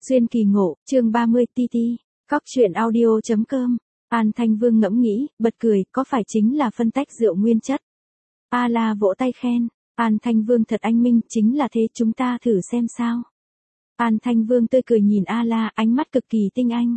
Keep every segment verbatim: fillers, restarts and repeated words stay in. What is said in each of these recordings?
Duyên kỳ ngộ, chương ba mươi ti ti, cóc truyện audio chấm com. An Thanh Vương ngẫm nghĩ, bật cười, có phải chính là phân tách rượu nguyên chất? A La vỗ tay khen, An Thanh Vương thật anh minh, chính là thế, chúng ta thử xem sao. An Thanh Vương tươi cười nhìn A La, ánh mắt cực kỳ tinh anh.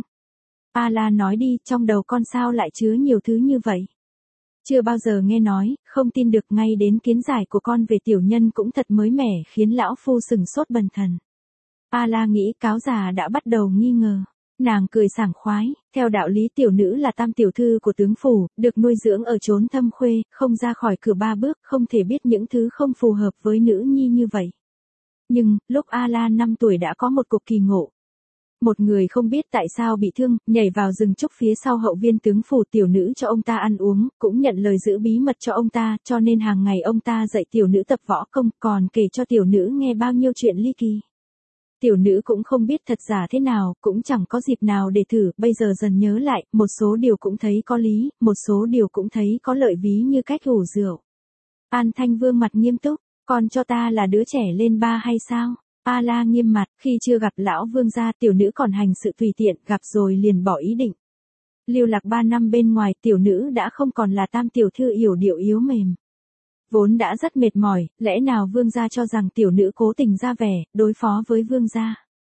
A La nói đi, trong đầu con sao lại chứa nhiều thứ như vậy? Chưa bao giờ nghe nói, không tin được, ngay đến kiến giải của con về tiểu nhân cũng thật mới mẻ, khiến lão phu sừng sốt bần thần. A La nghĩ cáo già đã bắt đầu nghi ngờ. Nàng cười sảng khoái, theo đạo lý tiểu nữ là tam tiểu thư của tướng phủ, được nuôi dưỡng ở chốn thâm khuê, không ra khỏi cửa ba bước, không thể biết những thứ không phù hợp với nữ nhi như vậy. Nhưng, lúc A La năm tuổi đã có một cuộc kỳ ngộ. Một người không biết tại sao bị thương, nhảy vào rừng trúc phía sau hậu viên tướng phủ, tiểu nữ cho ông ta ăn uống, cũng nhận lời giữ bí mật cho ông ta, cho nên hàng ngày ông ta dạy tiểu nữ tập võ công, còn kể cho tiểu nữ nghe bao nhiêu chuyện ly kỳ. Tiểu nữ cũng không biết thật giả thế nào, cũng chẳng có dịp nào để thử, bây giờ dần nhớ lại, một số điều cũng thấy có lý, một số điều cũng thấy có lợi ví như cách ủ rượu. An Thanh Vương mặt nghiêm túc, con cho ta là đứa trẻ lên ba hay sao? A La nghiêm mặt, khi chưa gặp lão vương gia tiểu nữ còn hành sự tùy tiện, gặp rồi liền bỏ ý định. Lưu lạc ba năm bên ngoài, tiểu nữ đã không còn là tam tiểu thư yểu điệu yếu mềm. Vốn đã rất mệt mỏi, lẽ nào vương gia cho rằng tiểu nữ cố tình ra vẻ, đối phó với vương gia.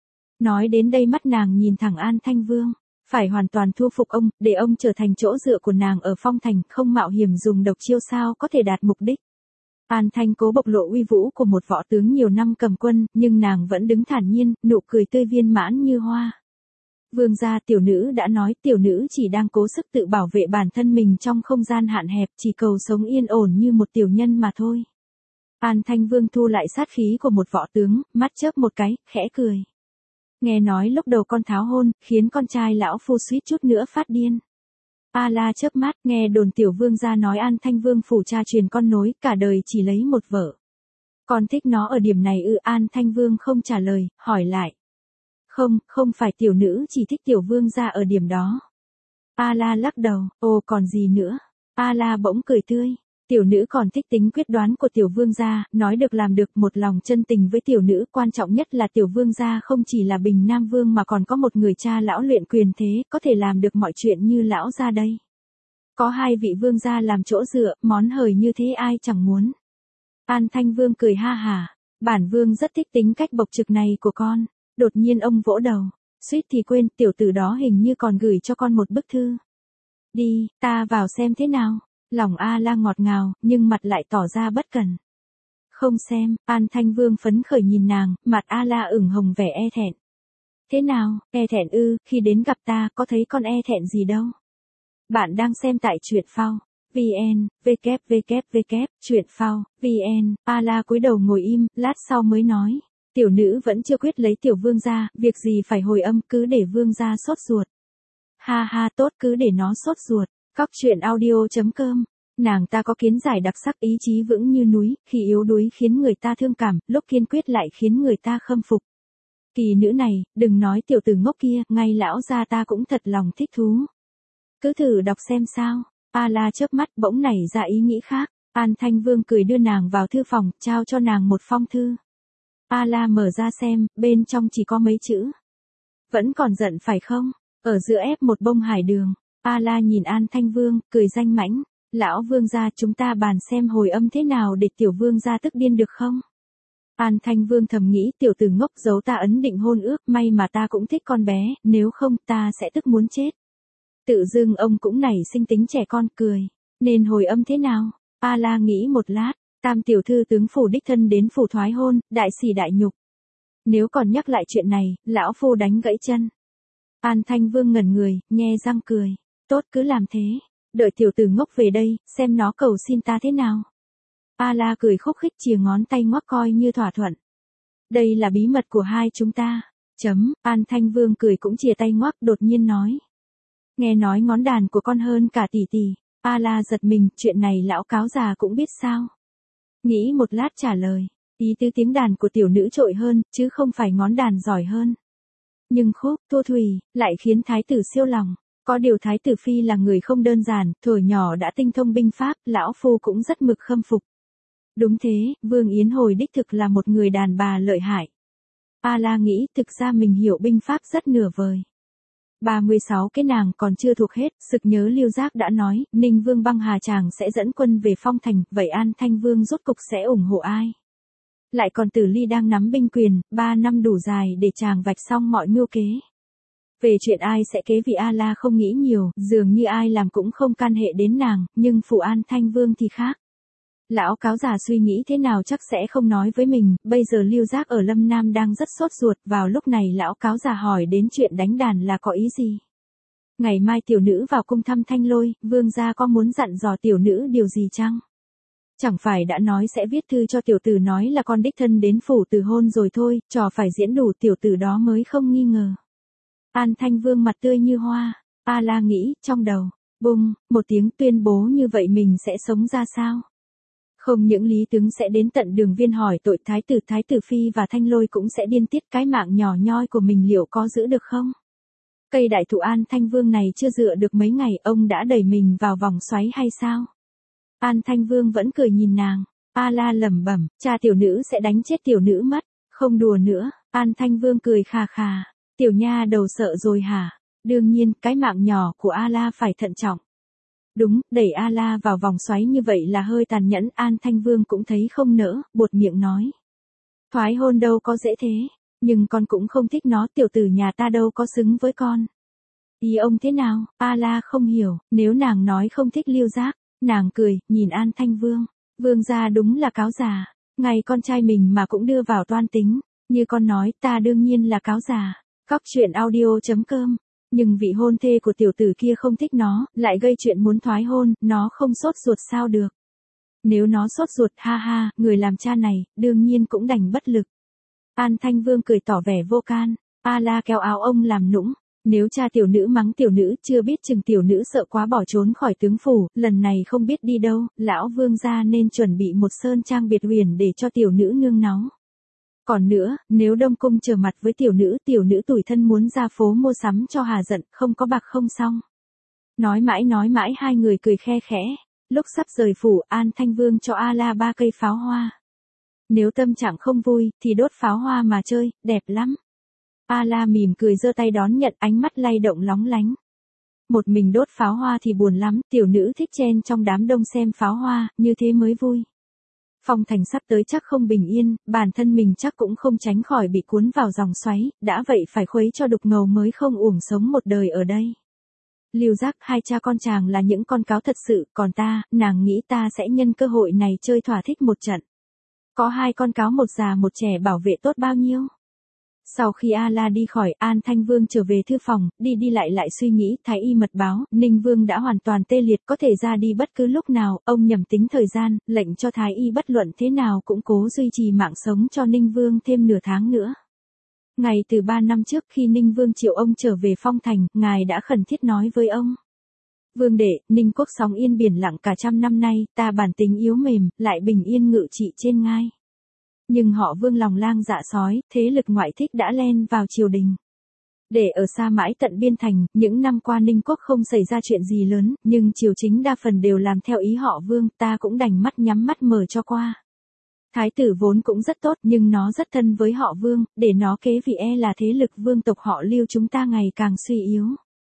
Nói đến đây mắt nàng nhìn thẳng An Thanh Vương, phải hoàn toàn thu phục ông, để ông trở thành chỗ dựa của nàng ở phong thành, không mạo hiểm dùng độc chiêu sao có thể đạt mục đích. An Thanh cố bộc lộ uy vũ của một võ tướng nhiều năm cầm quân, nhưng nàng vẫn đứng thản nhiên, nụ cười tươi viên mãn như hoa. Vương gia, tiểu nữ đã nói, tiểu nữ chỉ đang cố sức tự bảo vệ bản thân mình trong không gian hạn hẹp, chỉ cầu sống yên ổn như một tiểu nhân mà thôi. An Thanh Vương thu lại sát khí của một võ tướng, mắt chớp một cái, khẽ cười. Nghe nói lúc đầu con tháo hôn, khiến con trai lão phu suýt chút nữa phát điên. A La chớp mắt, nghe đồn tiểu vương gia nói An Thanh Vương phủ cha truyền con nối, cả đời chỉ lấy một vợ. Con thích nó ở điểm này ư? An Thanh Vương không trả lời, hỏi lại. Không, không phải, tiểu nữ chỉ thích tiểu vương gia ở điểm đó. A La lắc đầu, ồ còn gì nữa? A La bỗng cười tươi. Tiểu nữ còn thích tính quyết đoán của tiểu vương gia, nói được làm được, một lòng chân tình với tiểu nữ, quan trọng nhất là tiểu vương gia không chỉ là Bình Nam Vương mà còn có một người cha lão luyện quyền thế, có thể làm được mọi chuyện như lão gia đây. Có hai vị vương gia làm chỗ dựa, món hời như thế ai chẳng muốn. An Thanh Vương cười ha hả, bản vương rất thích tính cách bộc trực này của con. Đột nhiên ông vỗ đầu, suýt thì quên, tiểu tử đó hình như còn gửi cho con một bức thư. Đi, ta vào xem thế nào. Lòng A La ngọt ngào, nhưng mặt lại tỏ ra bất cần. Không xem, An Thanh Vương phấn khởi nhìn nàng, mặt A La ửng hồng vẻ e thẹn. Thế nào, e thẹn ư? Khi đến gặp ta, có thấy con e thẹn gì đâu. Bạn đang xem tại truyện phao. vn, www, truyện phao, vn, A La cúi đầu ngồi im, lát sau mới nói. Tiểu nữ vẫn chưa quyết lấy tiểu vương gia, việc gì phải hồi âm, cứ để vương gia sốt ruột. Ha ha, tốt, cứ để nó sốt ruột. Cóc truyện audio chấm com. Nàng ta có kiến giải đặc sắc, ý chí vững như núi, khi yếu đuối khiến người ta thương cảm, lúc kiên quyết lại khiến người ta khâm phục. Kỳ nữ này, đừng nói tiểu tử ngốc kia, ngay lão gia ta cũng thật lòng thích thú. Cứ thử đọc xem sao. A La chớp mắt bỗng nảy ra ý nghĩ khác. An Thanh Vương cười đưa nàng vào thư phòng, trao cho nàng một phong thư. A La mở ra xem, bên trong chỉ có mấy chữ. Vẫn còn giận phải không? Ở giữa ép một bông hải đường. A La nhìn An Thanh Vương, cười danh mãnh. Lão vương gia, chúng ta bàn xem hồi âm thế nào để tiểu vương gia tức điên được không? An Thanh Vương thầm nghĩ, tiểu tử ngốc, giấu ta ấn định hôn ước, may mà ta cũng thích con bé, nếu không ta sẽ tức muốn chết. Tự dưng ông cũng nảy sinh tính trẻ con, cười. Nên hồi âm thế nào? A La nghĩ một lát. Tam tiểu thư tướng phủ đích thân đến phủ thoái hôn, đại sỉ đại nhục. Nếu còn nhắc lại chuyện này, lão phu đánh gãy chân. An Thanh Vương ngẩn người, nhe răng cười. Tốt, cứ làm thế. Đợi tiểu tử ngốc về đây, xem nó cầu xin ta thế nào. A La cười khúc khích, chìa ngón tay ngoắc coi như thỏa thuận. Đây là bí mật của hai chúng ta. Chấm, An Thanh Vương cười cũng chìa tay ngoắc, đột nhiên nói. Nghe nói ngón đàn của con hơn cả tỷ tỷ. A La giật mình, chuyện này lão cáo già cũng biết sao. Nghĩ một lát trả lời, ý tứ tiếng đàn của tiểu nữ trội hơn, chứ không phải ngón đàn giỏi hơn. Nhưng khúc, thua thùy, lại khiến thái tử siêu lòng. Có điều thái tử phi là người không đơn giản, thuở nhỏ đã tinh thông binh pháp, lão phu cũng rất mực khâm phục. Đúng thế, Vương Yến Hồi đích thực là một người đàn bà lợi hại. A La nghĩ thực ra mình hiểu binh pháp rất nửa vời. ba mươi sáu cái nàng còn chưa thuộc hết, sực nhớ Lưu Giác đã nói, Ninh Vương băng hà chàng sẽ dẫn quân về Phong Thành, vậy An Thanh Vương rốt cục sẽ ủng hộ ai? Lại còn Tử Ly đang nắm binh quyền, ba năm đủ dài để chàng vạch xong mọi mưu kế. Về chuyện ai sẽ kế vị A La không nghĩ nhiều, dường như ai làm cũng không can hệ đến nàng, nhưng phụ An Thanh Vương thì khác. Lão cáo già suy nghĩ thế nào chắc sẽ không nói với mình, bây giờ Lưu Giác ở Lâm Nam đang rất sốt ruột, vào lúc này lão cáo già hỏi đến chuyện đánh đàn là có ý gì. Ngày mai tiểu nữ vào cung thăm Thanh Lôi, vương gia có muốn dặn dò tiểu nữ điều gì chăng? Chẳng phải đã nói sẽ viết thư cho tiểu tử nói là con đích thân đến phủ từ hôn rồi thôi, trò phải diễn đủ tiểu tử đó mới không nghi ngờ. An Thanh Vương mặt tươi như hoa, A La nghĩ, trong đầu, bùng, một tiếng tuyên bố như vậy mình sẽ sống ra sao? Không những Lý Tướng sẽ đến tận Đường Viên hỏi tội Thái tử Thái tử Phi và Thanh Lôi cũng sẽ điên tiết cái mạng nhỏ nhoi của mình liệu có giữ được không? Cây đại thụ An Thanh Vương này chưa dựa được mấy ngày ông đã đẩy mình vào vòng xoáy hay sao? An Thanh Vương vẫn cười nhìn nàng, A La lẩm bẩm, cha tiểu nữ sẽ đánh chết tiểu nữ mất, không đùa nữa, An Thanh Vương cười khà khà, tiểu nha đầu sợ rồi hả? Đương nhiên, cái mạng nhỏ của A La phải thận trọng. Đúng, đẩy A La vào vòng xoáy như vậy là hơi tàn nhẫn, An Thanh Vương cũng thấy không nỡ, buột miệng nói. Thoái hôn đâu có dễ thế, nhưng con cũng không thích nó, tiểu tử nhà ta đâu có xứng với con. Ý ông thế nào? A La không hiểu, nếu nàng nói không thích Lưu Giác, nàng cười, nhìn An Thanh Vương, vương gia đúng là cáo già, ngay con trai mình mà cũng đưa vào toan tính, như con nói ta đương nhiên là cáo già. Cóc truyện audio chấm com. Nhưng vị hôn thê của tiểu tử kia không thích nó, lại gây chuyện muốn thoái hôn, nó không sốt ruột sao được. Nếu nó sốt ruột, ha ha, người làm cha này, đương nhiên cũng đành bất lực. An Thanh Vương cười tỏ vẻ vô can, A La kéo áo ông làm nũng. Nếu cha tiểu nữ mắng tiểu nữ chưa biết chừng tiểu nữ sợ quá bỏ trốn khỏi tướng phủ, lần này không biết đi đâu, lão vương gia nên chuẩn bị một sơn trang biệt huyền để cho tiểu nữ nương náu. Còn nữa, nếu Đông Cung trở mặt với tiểu nữ, tiểu nữ tủi thân muốn ra phố mua sắm cho hà giận, không có bạc không xong. Nói mãi nói mãi hai người cười khe khẽ, lúc sắp rời phủ, An Thanh Vương cho A La ba cây pháo hoa. Nếu tâm trạng không vui, thì đốt pháo hoa mà chơi, đẹp lắm. A La mỉm cười giơ tay đón nhận, ánh mắt lay động lóng lánh. Một mình đốt pháo hoa thì buồn lắm, tiểu nữ thích chen trong đám đông xem pháo hoa, như thế mới vui. Phong Thành sắp tới chắc không bình yên, bản thân mình chắc cũng không tránh khỏi bị cuốn vào dòng xoáy, đã vậy phải khuấy cho đục ngầu mới không uổng sống một đời ở đây. Lưu Giác, hai cha con chàng là những con cáo thật sự, còn ta, nàng nghĩ ta sẽ nhân cơ hội này chơi thỏa thích một trận. Có hai con cáo một già một trẻ bảo vệ tốt bao nhiêu? Sau khi A La đi khỏi, An Thanh Vương trở về thư phòng, đi đi lại lại suy nghĩ, thái y mật báo, Ninh Vương đã hoàn toàn tê liệt, có thể ra đi bất cứ lúc nào, ông nhầm tính thời gian, lệnh cho thái y bất luận thế nào cũng cố duy trì mạng sống cho Ninh Vương thêm nửa tháng nữa. Ngày từ ba năm trước khi Ninh Vương triệu ông trở về Phong Thành, ngài đã khẩn thiết nói với ông. Vương đệ, Ninh quốc sóng yên biển lặng cả trăm năm nay, ta bản tính yếu mềm, lại bình yên ngự trị trên ngai. Nhưng họ Vương lòng lang dạ sói, thế lực ngoại thích đã len vào triều đình. Để ở xa mãi tận biên thành, những năm qua Ninh quốc không xảy ra chuyện gì lớn, nhưng triều chính đa phần đều làm theo ý họ Vương, ta cũng đành mắt nhắm mắt mở cho qua. Thái tử vốn cũng rất tốt, nhưng nó rất thân với họ Vương, để nó kế vị e là thế lực vương tộc họ Lưu chúng ta ngày càng suy yếu.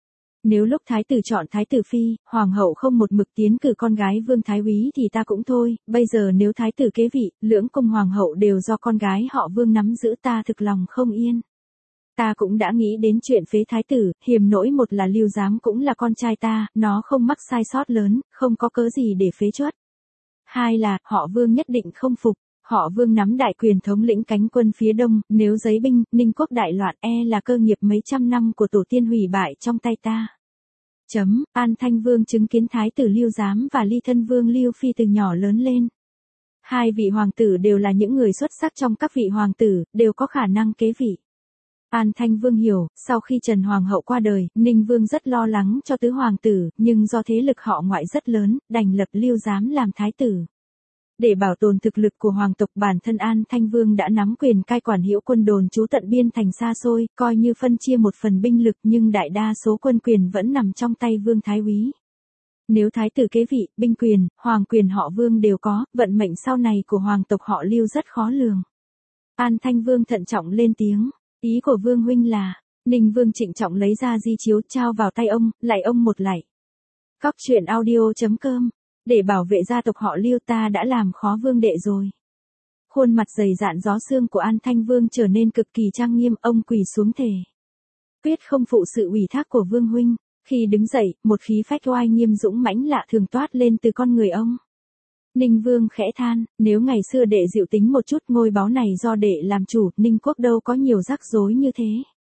Nếu lúc thái tử chọn thái tử phi, hoàng hậu không một mực tiến cử con gái Vương thái úy thì ta cũng thôi, bây giờ nếu thái tử kế vị, lưỡng cung hoàng hậu đều do con gái họ Vương nắm giữ, ta thực lòng không yên. Ta cũng đã nghĩ đến chuyện phế thái tử, hiềm nỗi một là Lưu Giám cũng là con trai ta, nó không mắc sai sót lớn, không có cớ gì để phế truất. Hai là, họ Vương nhất định không phục. Họ Vương nắm đại quyền thống lĩnh cánh quân phía đông, nếu giấy binh, Ninh quốc đại loạn e là cơ nghiệp mấy trăm năm của tổ tiên hủy bại trong tay ta. Chấm, An Thanh Vương chứng kiến thái tử Lưu Giám và ly thân Vương Lưu Phi từ nhỏ lớn lên. Hai vị hoàng tử đều là những người xuất sắc trong các vị hoàng tử, đều có khả năng kế vị. An Thanh Vương hiểu, sau khi Trần Hoàng hậu qua đời, Ninh Vương rất lo lắng cho tứ hoàng tử, nhưng do thế lực họ ngoại rất lớn, đành lập Lưu Giám làm thái tử. Để bảo tồn thực lực của hoàng tộc, bản thân An Thanh Vương đã nắm quyền cai quản hữu quân đồn trú tận biên thành xa xôi, coi như phân chia một phần binh lực, nhưng đại đa số quân quyền vẫn nằm trong tay Vương thái úy. Nếu thái tử kế vị, binh quyền, hoàng quyền họ Vương đều có, vận mệnh sau này của hoàng tộc họ Lưu rất khó lường. An Thanh Vương thận trọng lên tiếng, ý của Vương huynh là, Ninh Vương trịnh trọng lấy ra di chiếu trao vào tay ông, lạy ông một lạy. Cóc truyện audio.com, để bảo vệ gia tộc họ Lưu ta đã làm khó Vương đệ rồi. Khuôn mặt dày dạn gió xương của An Thanh Vương trở nên cực kỳ trang nghiêm, ông quỳ xuống thề. Quyết không phụ sự ủy thác của Vương huynh. Khi đứng dậy, một khí phách oai nghiêm dũng mãnh lạ thường toát lên từ con người ông. Ninh Vương khẽ than, nếu ngày xưa đệ dịu tính một chút ngôi báu này do đệ làm chủ, Ninh quốc đâu có nhiều rắc rối như thế.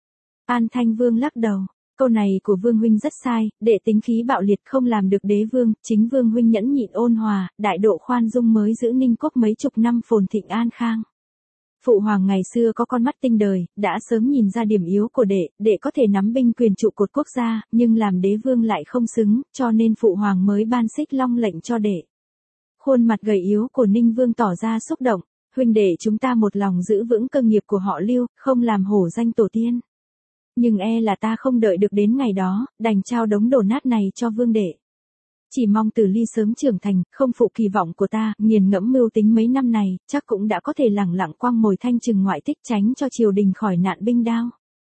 An Thanh Vương lắc đầu, câu này của Vương huynh rất sai, đệ tính khí bạo liệt không làm được đế vương, chính Vương huynh nhẫn nhịn ôn hòa, đại độ khoan dung mới giữ Ninh quốc mấy chục năm phồn thịnh an khang. Phụ hoàng ngày xưa có con mắt tinh đời, đã sớm nhìn ra điểm yếu của đệ, đệ có thể nắm binh quyền trụ cột quốc gia, nhưng làm đế vương lại không xứng, cho nên phụ hoàng mới ban xích long lệnh cho đệ. Khuôn mặt gầy yếu của Ninh Vương tỏ ra xúc động, huynh đệ chúng ta một lòng giữ vững cơ nghiệp của họ Lưu, không làm hổ danh tổ tiên. Nhưng e là ta không đợi được đến ngày đó, đành trao đống đổ nát này cho Vương đệ. Chỉ mong Tử Ly sớm trưởng thành, không phụ kỳ vọng của ta, nghiền ngẫm mưu tính mấy năm này, chắc cũng đã có thể lẳng lặng quang mồi thanh trừng ngoại tích tránh cho triều đình khỏi nạn binh đao.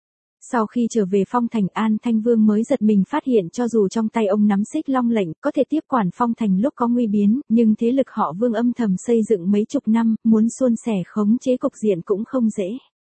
Sau khi trở về Phong Thành, An Thanh Vương mới giật mình phát hiện cho dù trong tay ông nắm xích long lệnh, có thể tiếp quản Phong Thành lúc có nguy biến, nhưng thế lực họ Vương âm thầm xây dựng mấy chục năm, muốn suôn sẻ khống chế cục diện cũng không dễ.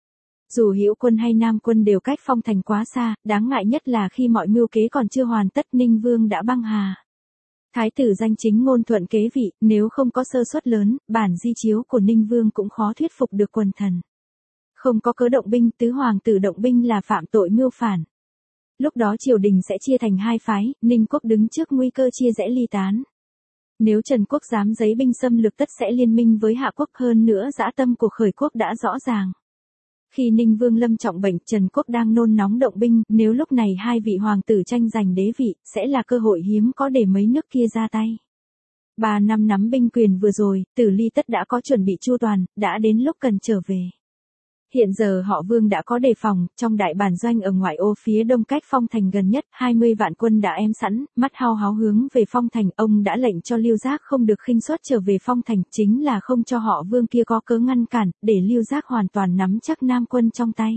Dù Hữu quân hay Nam quân đều cách Phong Thành quá xa, đáng ngại nhất là khi mọi mưu kế còn chưa hoàn tất, Ninh Vương đã băng hà. Thái tử danh chính ngôn thuận kế vị, nếu không có sơ suất lớn, bản di chiếu của Ninh Vương cũng khó thuyết phục được quần thần. Không có cớ động binh, tứ hoàng tử động binh là phạm tội mưu phản. Lúc đó triều đình sẽ chia thành hai phái, Ninh quốc đứng trước nguy cơ chia rẽ ly tán. Nếu Trần quốc dám giấy binh xâm lược tất sẽ liên minh với Hạ quốc, hơn nữa dã tâm của Khởi quốc đã rõ ràng. Khi Ninh Vương lâm trọng bệnh, Trần quốc đang nôn nóng động binh, nếu lúc này hai vị hoàng tử tranh giành đế vị, sẽ là cơ hội hiếm có để mấy nước kia ra tay. Ba năm nắm binh quyền vừa rồi, Tử Ly tất đã có chuẩn bị chu toàn, đã đến lúc cần trở về. Hiện giờ họ Vương đã có đề phòng, trong đại bản doanh ở ngoại ô phía đông cách Phong Thành gần nhất, hai mươi vạn quân đã em sẵn, mắt hao háo hướng về Phong Thành, ông đã lệnh cho Lưu Giác không được khinh suất trở về Phong Thành, chính là không cho họ Vương kia có cớ ngăn cản, để Lưu Giác hoàn toàn nắm chắc Nam quân trong tay.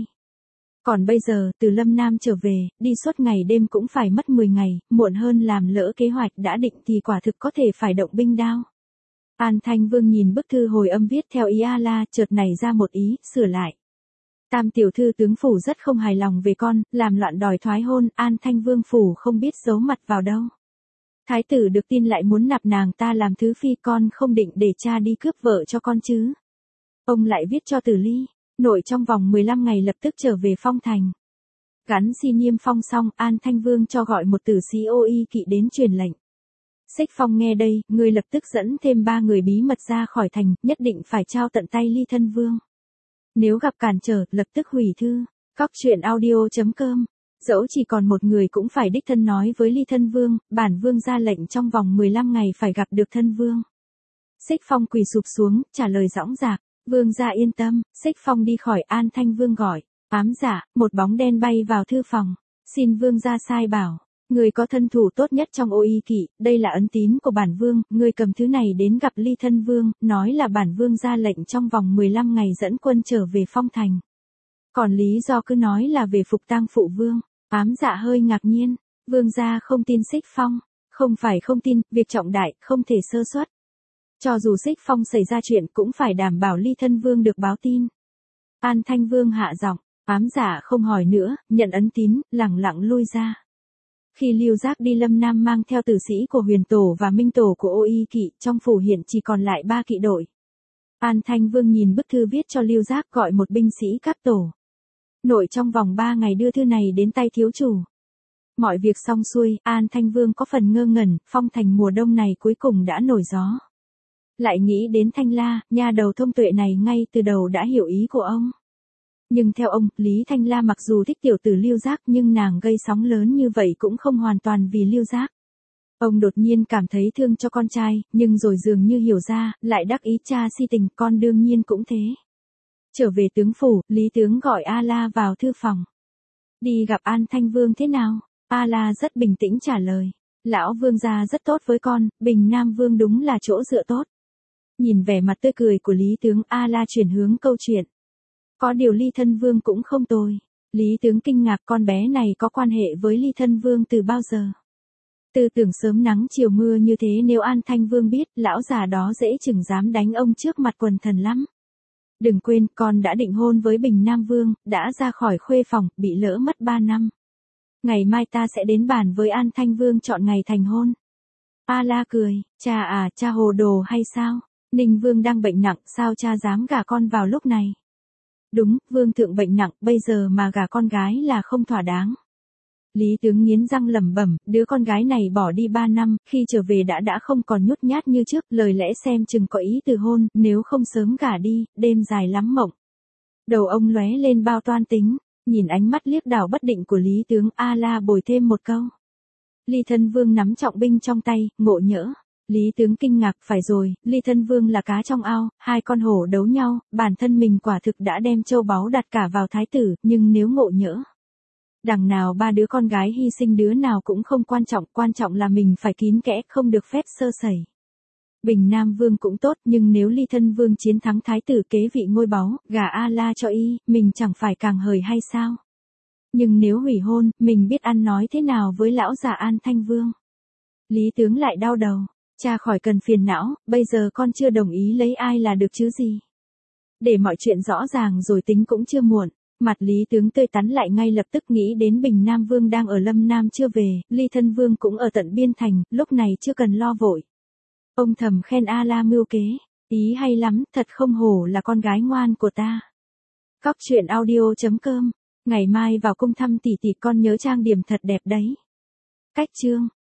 Còn bây giờ, từ Lâm Nam trở về, đi suốt ngày đêm cũng phải mất mười ngày, muộn hơn làm lỡ kế hoạch đã định thì quả thực có thể phải động binh đao. An Thanh Vương nhìn bức thư hồi âm viết theo ý A-la, chợt nảy ra một ý, sửa lại. Tam tiểu thư tướng phủ rất không hài lòng về con, làm loạn đòi thoái hôn, An Thanh Vương phủ không biết giấu mặt vào đâu. Thái tử được tin lại muốn nạp nàng ta làm thứ phi, con không định để cha đi cướp vợ cho con chứ. Ông lại viết cho Tử Ly, nội trong vòng mười lăm ngày lập tức trở về Phong Thành. Gắn xin niêm phong xong, An Thanh Vương cho gọi một tử sĩ ô y kỵ đến truyền lệnh. Xích Phong nghe đây, ngươi lập tức dẫn thêm ba người bí mật ra khỏi thành, nhất định phải trao tận tay Ly Thân Vương. Nếu gặp cản trở, lập tức hủy thư. Cóc truyện audio.com. Dẫu chỉ còn một người cũng phải đích thân nói với Ly Thân Vương, bản vương ra lệnh trong vòng mười lăm ngày phải gặp được Thân Vương. Xích Phong quỳ sụp xuống, trả lời dõng dạc. Vương gia yên tâm. Xích Phong đi khỏi, An Thanh Vương gọi. Ám giả, một bóng đen bay vào thư phòng. Xin vương gia sai bảo. Người có thân thủ tốt nhất trong ô y kỵ, đây là ấn tín của bản vương, người cầm thứ này đến gặp Ly Thân Vương, nói là bản vương ra lệnh trong vòng mười lăm ngày dẫn quân trở về Phong Thành. Còn lý do cứ nói là về phục tang phụ vương. Ám dạ hơi ngạc nhiên, vương gia không tin Xích Phong. Không phải không tin, việc trọng đại, không thể sơ suất. Cho dù Xích Phong xảy ra chuyện cũng phải đảm bảo Ly Thân Vương được báo tin. An Thanh Vương hạ giọng, ám giả không hỏi nữa, nhận ấn tín, lẳng lặng lui ra. Khi Lưu Giác đi Lâm Nam mang theo tử sĩ của Huyền Tổ và Minh Tổ của ô y kỵ, trong phủ hiện chỉ còn lại ba kỵ đội. An Thanh Vương nhìn bức thư viết cho Lưu Giác gọi một binh sĩ các tổ. Nội trong vòng ba ngày đưa thư này đến tay thiếu chủ. Mọi việc xong xuôi, An Thanh Vương có phần ngơ ngẩn, Phong Thành mùa đông này cuối cùng đã nổi gió. Lại nghĩ đến Thanh La, nha đầu thông tuệ này ngay từ đầu đã hiểu ý của ông. Nhưng theo ông, Lý Thanh La mặc dù thích tiểu tử Lưu Giác nhưng nàng gây sóng lớn như vậy cũng không hoàn toàn vì Lưu Giác. Ông đột nhiên cảm thấy thương cho con trai, nhưng rồi dường như hiểu ra, lại đắc ý cha si tình, con đương nhiên cũng thế. Trở về tướng phủ, Lý tướng gọi A-la vào thư phòng. Đi gặp An Thanh Vương thế nào? A-la rất bình tĩnh trả lời. Lão vương gia rất tốt với con, Bình Nam Vương đúng là chỗ dựa tốt. Nhìn vẻ mặt tươi cười của Lý tướng, A-la chuyển hướng câu chuyện. Có điều Ly Thân Vương cũng không tồi. Lý tướng kinh ngạc, con bé này có quan hệ với Ly Thân Vương từ bao giờ? Tư tưởng sớm nắng chiều mưa như thế, nếu An Thanh Vương biết, lão già đó dễ chừng dám đánh ông trước mặt quần thần lắm. Đừng quên, con đã định hôn với Bình Nam Vương, đã ra khỏi khuê phòng, bị lỡ mất ba năm. Ngày mai ta sẽ đến bàn với An Thanh Vương chọn ngày thành hôn. A La cười, cha à, cha hồ đồ hay sao? Ninh Vương đang bệnh nặng, sao cha dám gả con vào lúc này? Đúng, Vương thượng bệnh nặng, bây giờ mà gả con gái là không thỏa đáng. Lý tướng nghiến răng lẩm bẩm, đứa con gái này bỏ đi ba năm, khi trở về đã đã không còn nhút nhát như trước, lời lẽ xem chừng có ý từ hôn, nếu không sớm gả đi, đêm dài lắm mộng. Đầu ông lóe lên bao toan tính, nhìn ánh mắt liếc đảo bất định của Lý tướng, A La bồi thêm một câu. Ly Thân Vương nắm trọng binh trong tay, ngộ nhỡ. Lý tướng kinh ngạc, phải rồi, Ly Thân Vương là cá trong ao, hai con hổ đấu nhau, bản thân mình quả thực đã đem châu báu đặt cả vào thái tử, nhưng nếu ngộ nhỡ. Đằng nào ba đứa con gái hy sinh đứa nào cũng không quan trọng, quan trọng là mình phải kín kẽ, không được phép sơ sẩy. Bình Nam Vương cũng tốt, nhưng nếu Ly Thân Vương chiến thắng thái tử kế vị ngôi báu, gả A La cho y, mình chẳng phải càng hời hay sao? Nhưng nếu hủy hôn, mình biết ăn nói thế nào với lão già An Thanh Vương? Lý tướng lại đau đầu, cha khỏi cần phiền não, bây giờ con chưa đồng ý lấy ai là được chứ gì. Để mọi chuyện rõ ràng rồi tính cũng chưa muộn. Mặt Lý tướng tươi tắn lại, ngay lập tức nghĩ đến Bình Nam Vương đang ở Lâm Nam chưa về, Ly Thân Vương cũng ở tận biên thành, lúc này chưa cần lo vội. Ông thầm khen A La mưu kế, ý hay lắm, thật không hổ là con gái ngoan của ta. Cóc truyện audio chấm com, ngày mai vào cung thăm tỷ tỷ, con nhớ trang điểm thật đẹp đấy. Cách chương